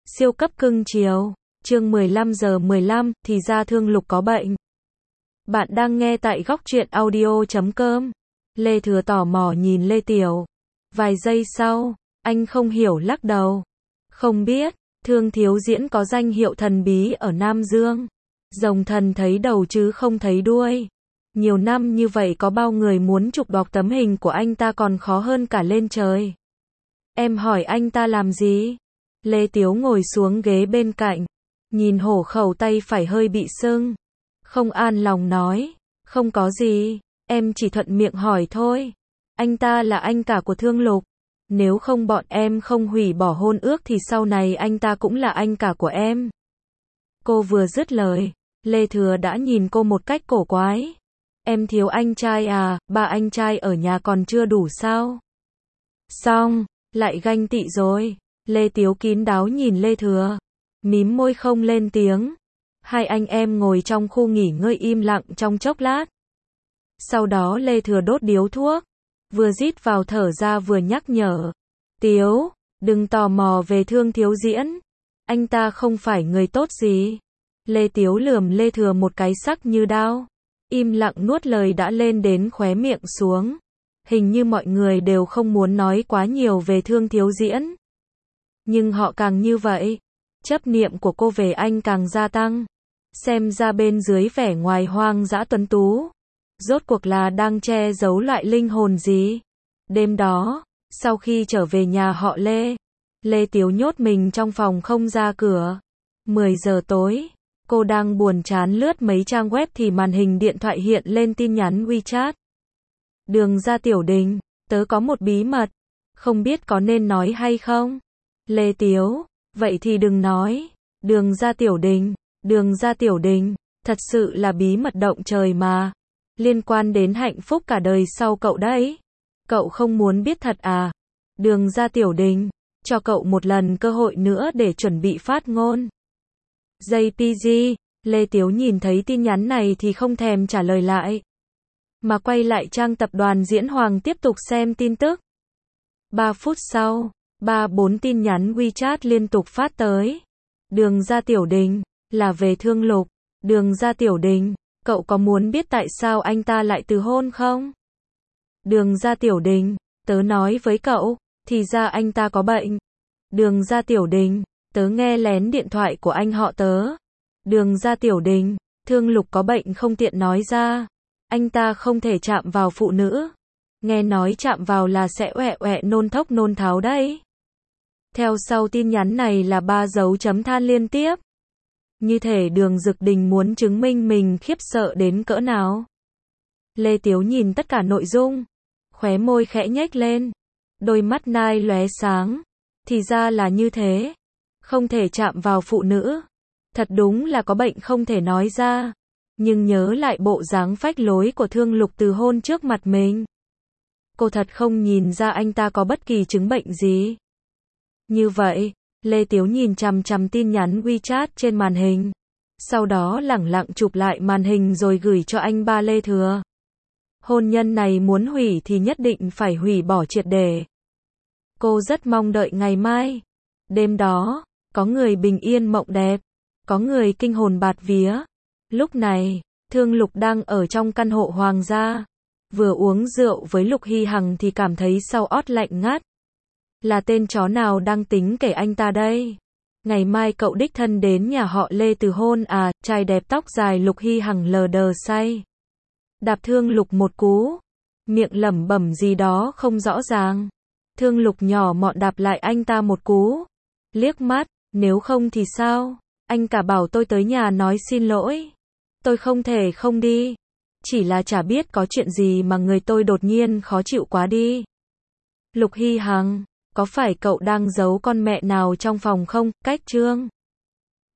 Siêu cấp cưng chiều. Chương 15:15, thì ra Thương Lục có bệnh. Bạn đang nghe tại Góc Truyện Audio.com. Lê Thừa tò mò nhìn Lê Tiểu. Vài giây sau, anh không hiểu lắc đầu. Không biết, Thương Thiếu Diễn có danh hiệu thần bí ở Nam Dương. Rồng thần thấy đầu chứ không thấy đuôi. Nhiều năm như vậy có bao người muốn chụp đọc tấm hình của anh ta còn khó hơn cả lên trời. Em hỏi anh ta làm gì? Lê Tiếu ngồi xuống ghế bên cạnh, nhìn hổ khẩu tay phải hơi bị sưng. Không an lòng nói, không có gì, em chỉ thuận miệng hỏi thôi. Anh ta là anh cả của Thương Lục. Nếu không bọn em không hủy bỏ hôn ước thì sau này anh ta cũng là anh cả của em. Cô vừa dứt lời, Lê Thừa đã nhìn cô một cách cổ quái. Em thiếu anh trai à, ba anh trai ở nhà còn chưa đủ sao? Xong, lại ganh tị rồi. Lê Tiếu kín đáo nhìn Lê Thừa, mím môi không lên tiếng. Hai anh em ngồi trong khu nghỉ ngơi im lặng trong chốc lát. Sau đó Lê Thừa đốt điếu thuốc, vừa rít vào thở ra vừa nhắc nhở. Tiếu, đừng tò mò về Thương Thiếu Diễn. Anh ta không phải người tốt gì. Lê Tiếu lườm Lê Thừa một cái sắc như đao. Im lặng nuốt lời đã lên đến khóe miệng xuống. Hình như mọi người đều không muốn nói quá nhiều về Thương Thiếu Diễn. Nhưng họ càng như vậy, chấp niệm của cô về anh càng gia tăng. Xem ra bên dưới vẻ ngoài hoang dã tuấn tú, rốt cuộc là đang che giấu loại linh hồn gì. Đêm đó, sau khi trở về nhà họ Lê, Lê Tiếu nhốt mình trong phòng không ra cửa. 10 giờ tối, cô đang buồn chán lướt mấy trang web thì màn hình điện thoại hiện lên tin nhắn WeChat. Đường Gia Tiểu Đình, tớ có một bí mật, không biết có nên nói hay không? Lê Tiếu, vậy thì đừng nói. Đường Gia Tiểu Đình, thật sự là bí mật động trời mà. Liên quan đến hạnh phúc cả đời sau cậu đấy. Cậu không muốn biết thật à? Đường Gia Tiểu Đình, cho cậu một lần cơ hội nữa để chuẩn bị phát ngôn. JPG, Lê Tiếu nhìn thấy tin nhắn này thì không thèm trả lời lại, mà quay lại trang tập đoàn Diễn Hoàng tiếp tục xem tin tức. 3 phút sau, 3-4 tin nhắn WeChat liên tục phát tới. Đường Gia Tiểu Đình, là về Thương Lục. Đường Gia Tiểu Đình, cậu có muốn biết tại sao anh ta lại từ hôn không? Đường Gia Tiểu Đình, tớ nói với cậu, thì ra anh ta có bệnh. Đường Gia Tiểu Đình, tớ nghe lén điện thoại của anh họ tớ. Đường Gia Tiểu Đình, Thương Lục có bệnh không tiện nói ra. Anh ta không thể chạm vào phụ nữ. Nghe nói chạm vào là sẽ oẹ oẹ nôn thốc nôn tháo đấy. Theo sau tin nhắn này là 3 dấu chấm than liên tiếp. Như thể Đường Dực Đình muốn chứng minh mình khiếp sợ đến cỡ nào. Lê Tiếu nhìn tất cả nội dung, khóe môi khẽ nhếch lên, đôi mắt nai lóe sáng. Thì ra là như thế. Không thể chạm vào phụ nữ. Thật đúng là có bệnh không thể nói ra. Nhưng nhớ lại bộ dáng phách lối của Thương Lục từ hôn trước mặt mình, cô thật không nhìn ra anh ta có bất kỳ chứng bệnh gì. Như vậy, Lê Tiếu nhìn chằm chằm tin nhắn WeChat trên màn hình. Sau đó lẳng lặng chụp lại màn hình rồi gửi cho anh ba Lê Thừa. Hôn nhân này muốn hủy thì nhất định phải hủy bỏ triệt để. Cô rất mong đợi ngày mai. Đêm đó, có người bình yên mộng đẹp, có người kinh hồn bạt vía. Lúc này, Thương Lục đang ở trong căn hộ hoàng gia. Vừa uống rượu với Lục Hy Hằng thì cảm thấy sau ót lạnh ngắt. Là tên chó nào đang tính kể anh ta đây? Ngày mai cậu đích thân đến nhà họ Lê từ hôn à? Trai đẹp tóc dài Lục Hy Hằng lờ đờ say. Đạp Thương Lục một cú. Miệng lẩm bẩm gì đó không rõ ràng. Thương Lục nhỏ mọn đạp lại anh ta một cú. Liếc mắt, nếu không thì sao? Anh cả bảo tôi tới nhà nói xin lỗi. Tôi không thể không đi. Chỉ là chả biết có chuyện gì mà người tôi đột nhiên khó chịu quá đi. Lục Hy Hằng, có phải cậu đang giấu con mẹ nào trong phòng không? Cách Trương